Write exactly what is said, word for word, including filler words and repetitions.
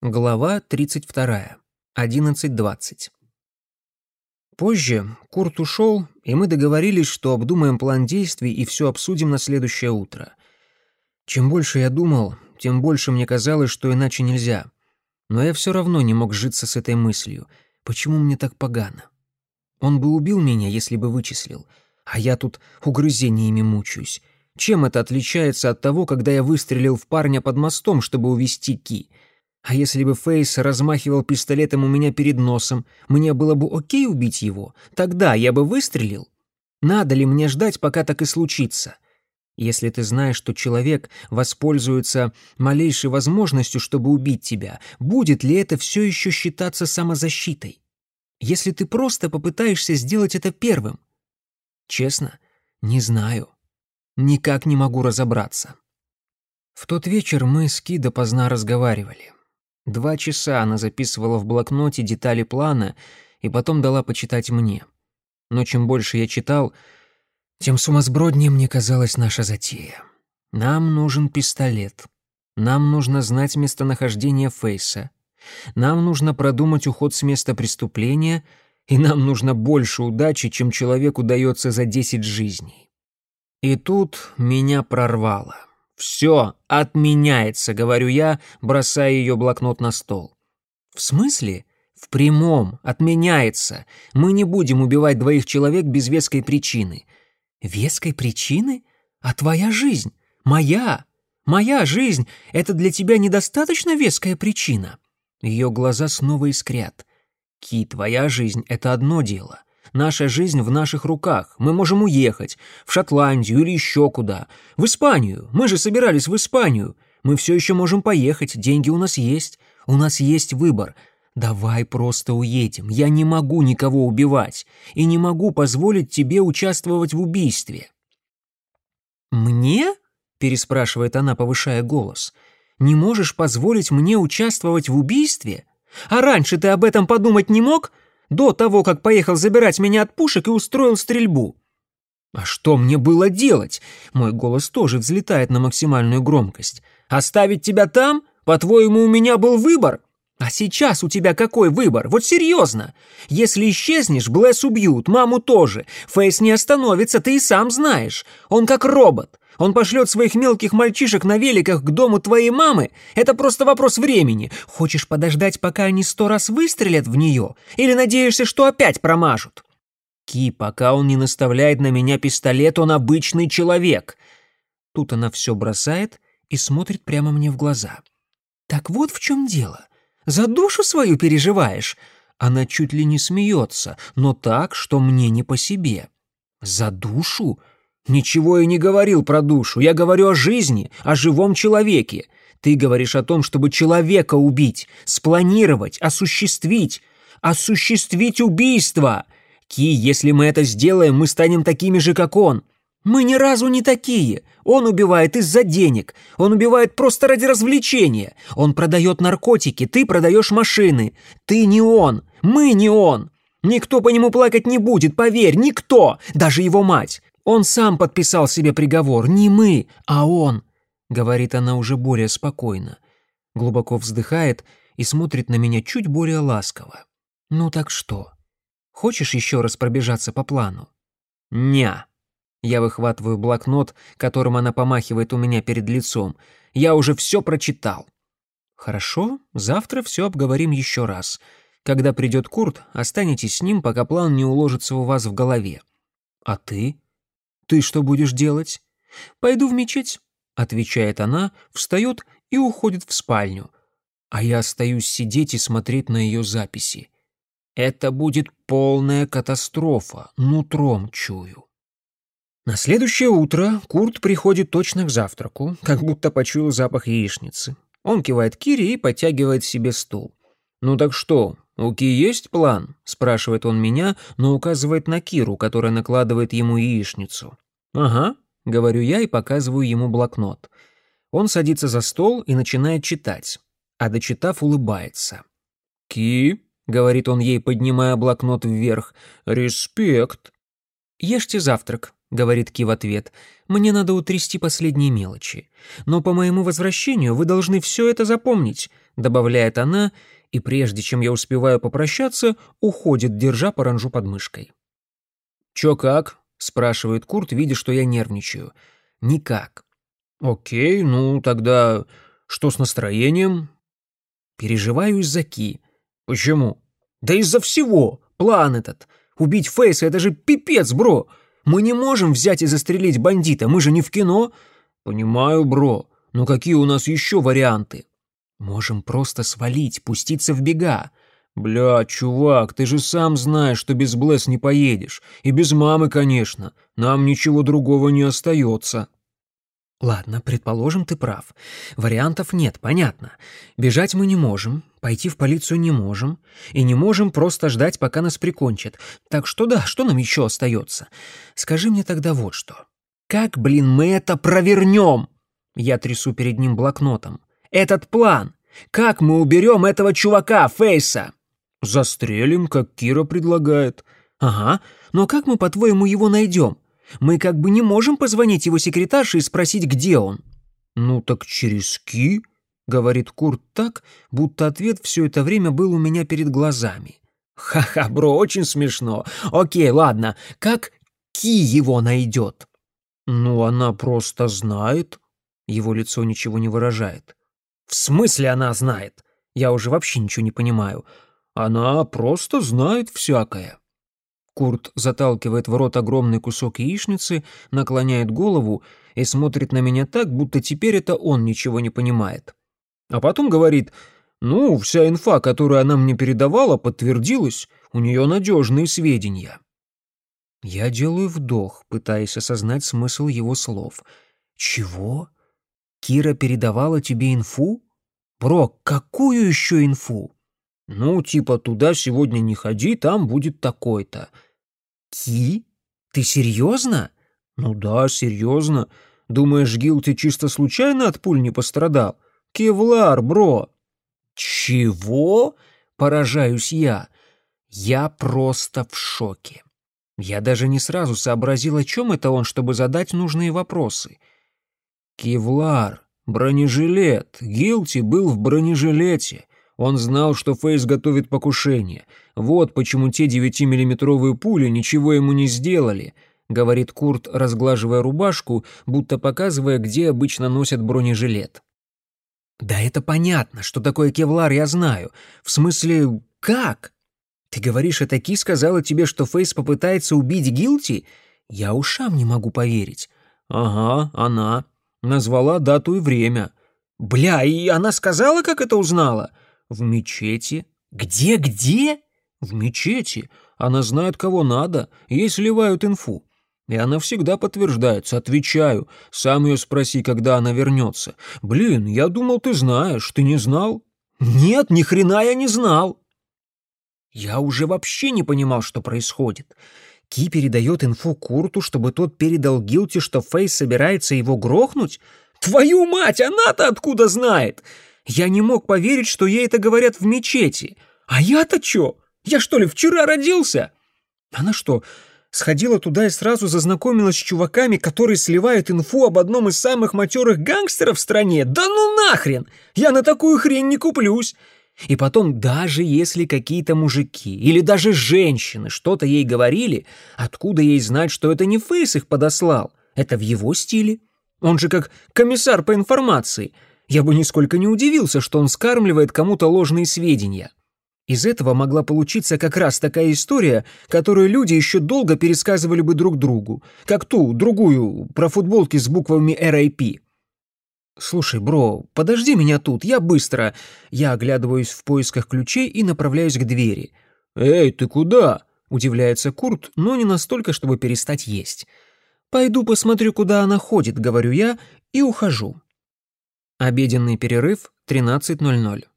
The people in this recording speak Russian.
Глава тридцать вторая. одиннадцать двадцать. Позже Курт ушел, и мы договорились, что обдумаем план действий и все обсудим на следующее утро. Чем больше я думал, тем больше мне казалось, что иначе нельзя. Но я все равно не мог сжиться с этой мыслью. Почему мне так погано? Он бы убил меня, если бы вычислил. А я тут угрызениями мучаюсь. Чем это отличается от того, когда я выстрелил в парня под мостом, чтобы увести Ки? А если бы Фейс размахивал пистолетом у меня перед носом, мне было бы окей убить его? Тогда я бы выстрелил? Надо ли мне ждать, пока так и случится? Если ты знаешь, что человек воспользуется малейшей возможностью, чтобы убить тебя, будет ли это все еще считаться самозащитой? Если ты просто попытаешься сделать это первым? Честно, не знаю. Никак не могу разобраться. В тот вечер мы с Ки допоздна разговаривали. Два часа она записывала в блокноте детали плана и потом дала почитать мне. Но чем больше я читал, тем сумасброднее мне казалась наша затея. Нам нужен пистолет. Нам нужно знать местонахождение Фейса. Нам нужно продумать уход с места преступления, и нам нужно больше удачи, чем человеку дается за десять жизней. И тут меня прорвало. «Все отменяется», — говорю я, бросая ее блокнот на стол. «В смысле?» «В прямом. Отменяется. Мы не будем убивать двоих человек без веской причины». «Веской причины? А твоя жизнь? Моя? Моя жизнь — это для тебя недостаточно веская причина?» Ее глаза снова искрят. «Ки, твоя жизнь — это одно дело. Наша жизнь в наших руках. Мы можем уехать. В Шотландию или еще куда. В Испанию. Мы же собирались в Испанию. Мы все еще можем поехать. Деньги у нас есть. У нас есть выбор. Давай просто уедем. Я не могу никого убивать. И не могу позволить тебе участвовать в убийстве». «Мне?» — переспрашивает она, повышая голос. «Не можешь позволить мне участвовать в убийстве? А раньше ты об этом подумать не мог? До того, как поехал забирать меня от пушек и устроил стрельбу». «А что мне было делать?» Мой голос тоже взлетает на максимальную громкость. «Оставить тебя там? По-твоему, у меня был выбор? А сейчас у тебя какой выбор? Вот серьезно. Если исчезнешь, Блэс убьют, маму тоже. Фейс не остановится, ты и сам знаешь. Он как робот. Он пошлет своих мелких мальчишек на великах к дому твоей мамы. Это просто вопрос времени. Хочешь подождать, пока они сто раз выстрелят в нее? Или надеешься, что опять промажут?» «Ки, пока он не наставляет на меня пистолет, он обычный человек». Тут она все бросает и смотрит прямо мне в глаза. «Так вот в чем дело. За душу свою переживаешь?» Она чуть ли не смеется, но так, что мне не по себе. «За душу?» «Ничего я не говорил про душу. Я говорю о жизни, о живом человеке. Ты говоришь о том, чтобы человека убить, спланировать, осуществить. Осуществить убийство! Ки, если мы это сделаем, мы станем такими же, как он. Мы ни разу не такие. Он убивает из-за денег. Он убивает просто ради развлечения. Он продает наркотики, ты продаешь машины. Ты не он, мы не он. Никто по нему плакать не будет, поверь, никто, даже его мать. Он сам подписал себе приговор, не мы, а он», — говорит она уже более спокойно. Глубоко вздыхает и смотрит на меня чуть более ласково. «Ну так что? Хочешь еще раз пробежаться по плану?» «Ня». Я выхватываю блокнот, которым она помахивает у меня перед лицом. «Я уже все прочитал». «Хорошо, завтра все обговорим еще раз. Когда придет Курт, останетесь с ним, пока план не уложится у вас в голове». «А ты? Ты что будешь делать?» «Пойду в мечеть», — отвечает она, встает и уходит в спальню. А я остаюсь сидеть и смотреть на ее записи. Это будет полная катастрофа, нутром чую. На следующее утро Курт приходит точно к завтраку, как будто почуял запах яичницы. Он кивает Кире и подтягивает себе стул. «Ну так что, у Ки есть план?» — спрашивает он меня, но указывает на Киру, которая накладывает ему яичницу. «Ага», — говорю я и показываю ему блокнот. Он садится за стол и начинает читать, а дочитав, улыбается. «Ки», — говорит он ей, поднимая блокнот вверх, — «респект». «Ешьте завтрак», — говорит Ки в ответ. «Мне надо утрясти последние мелочи. Но по моему возвращению вы должны все это запомнить. — добавляет она, и прежде чем я успеваю попрощаться, уходит, держа паранджу под мышкой. «Чё как?» — спрашивает Курт, видя, что я нервничаю. «Никак». «Окей, ну тогда что с настроением?» «Переживаю из-за Ки». «Почему?» «Да из-за всего. План этот. Убить Фейса — это же пипец, бро. Мы не можем взять и застрелить бандита, мы же не в кино». «Понимаю, бро, но какие у нас еще варианты?» «Можем просто свалить, пуститься в бега». «Бля, чувак, ты же сам знаешь, что без Блэс не поедешь. И без мамы, конечно. Нам ничего другого не остается». «Ладно, предположим, ты прав. Вариантов нет, понятно. Бежать мы не можем, пойти в полицию не можем, и не можем просто ждать, пока нас прикончат. Так что да, что нам еще остается? Скажи мне тогда вот что. Как, блин, мы это провернем?» Я трясу перед ним блокнотом. «Этот план! Как мы уберем этого чувака, Фейса?» «Застрелим, как Кира предлагает». «Ага, но как мы, по-твоему, его найдем? Мы как бы не можем позвонить его секретарше и спросить, где он». «Ну так через Ки», — говорит Курт так, будто ответ все это время был у меня перед глазами. «Ха-ха, бро, очень смешно. Окей, ладно, как Ки его найдет?» «Ну, она просто знает». Его лицо ничего не выражает. «В смысле она знает? Я уже вообще ничего не понимаю. Она просто знает всякое». Курт заталкивает в рот огромный кусок яичницы, наклоняет голову и смотрит на меня так, будто теперь это он ничего не понимает. А потом говорит: «Ну, вся инфа, которую она мне передавала, подтвердилась, у нее надежные сведения». Я делаю вдох, пытаясь осознать смысл его слов. «Чего? Кира передавала тебе инфу? Бро, какую еще инфу?» «Ну, типа, туда сегодня не ходи, там будет такой-то». «Ки? Ты серьезно?» «Ну да, серьезно. Думаешь, Гилти чисто случайно от пуль не пострадал? Кевлар, бро». «Чего?» — поражаюсь я. Я просто в шоке. Я даже не сразу сообразил, о чем это он, чтобы задать нужные вопросы. «Кевлар, бронежилет. Гилти был в бронежилете. Он знал, что Фейс готовит покушение. Вот почему те девятимиллиметровые пули ничего ему не сделали», — говорит Курт, разглаживая рубашку, будто показывая, где обычно носят бронежилет. «Да это понятно, что такое кевлар, я знаю. В смысле, как? Ты говоришь, это Ки сказала тебе, что Фейс попытается убить Гилти? Я ушам не могу поверить». «Ага, она. Назвала дату и время». «Бля, и она сказала, как это узнала?» «В мечети». «Где-где?» «В мечети. Она знает, кого надо. Ей сливают инфу. И она всегда подтверждается, отвечаю. Сам ее спроси, когда она вернется. Блин, я думал, ты знаешь. Ты не знал?» «Нет, ни хрена я не знал». Я уже вообще не понимал, что происходит. Ки передает инфу Курту, чтобы тот передал Гилти, что Фейс собирается его грохнуть? Твою мать, она-то откуда знает? Я не мог поверить, что ей это говорят в мечети. А я-то чё? Я что ли вчера родился? Она что, сходила туда и сразу зазнакомилась с чуваками, которые сливают инфу об одном из самых матерых гангстеров в стране? Да ну нахрен! Я на такую хрень не куплюсь! И потом, даже если какие-то мужики или даже женщины что-то ей говорили, откуда ей знать, что это не Фейс их подослал? Это в его стиле. Он же как комиссар по информации. Я бы нисколько не удивился, что он скармливает кому-то ложные сведения. Из этого могла получиться как раз такая история, которую люди еще долго пересказывали бы друг другу, как ту, другую, про футболки с буквами эр ай пи. «Слушай, бро, подожди меня тут, я быстро...» Я оглядываюсь в поисках ключей и направляюсь к двери. «Эй, ты куда?» — удивляется Курт, но не настолько, чтобы перестать есть. «Пойду посмотрю, куда она ходит», — говорю я, и ухожу. Обеденный перерыв, тринадцать ноль ноль.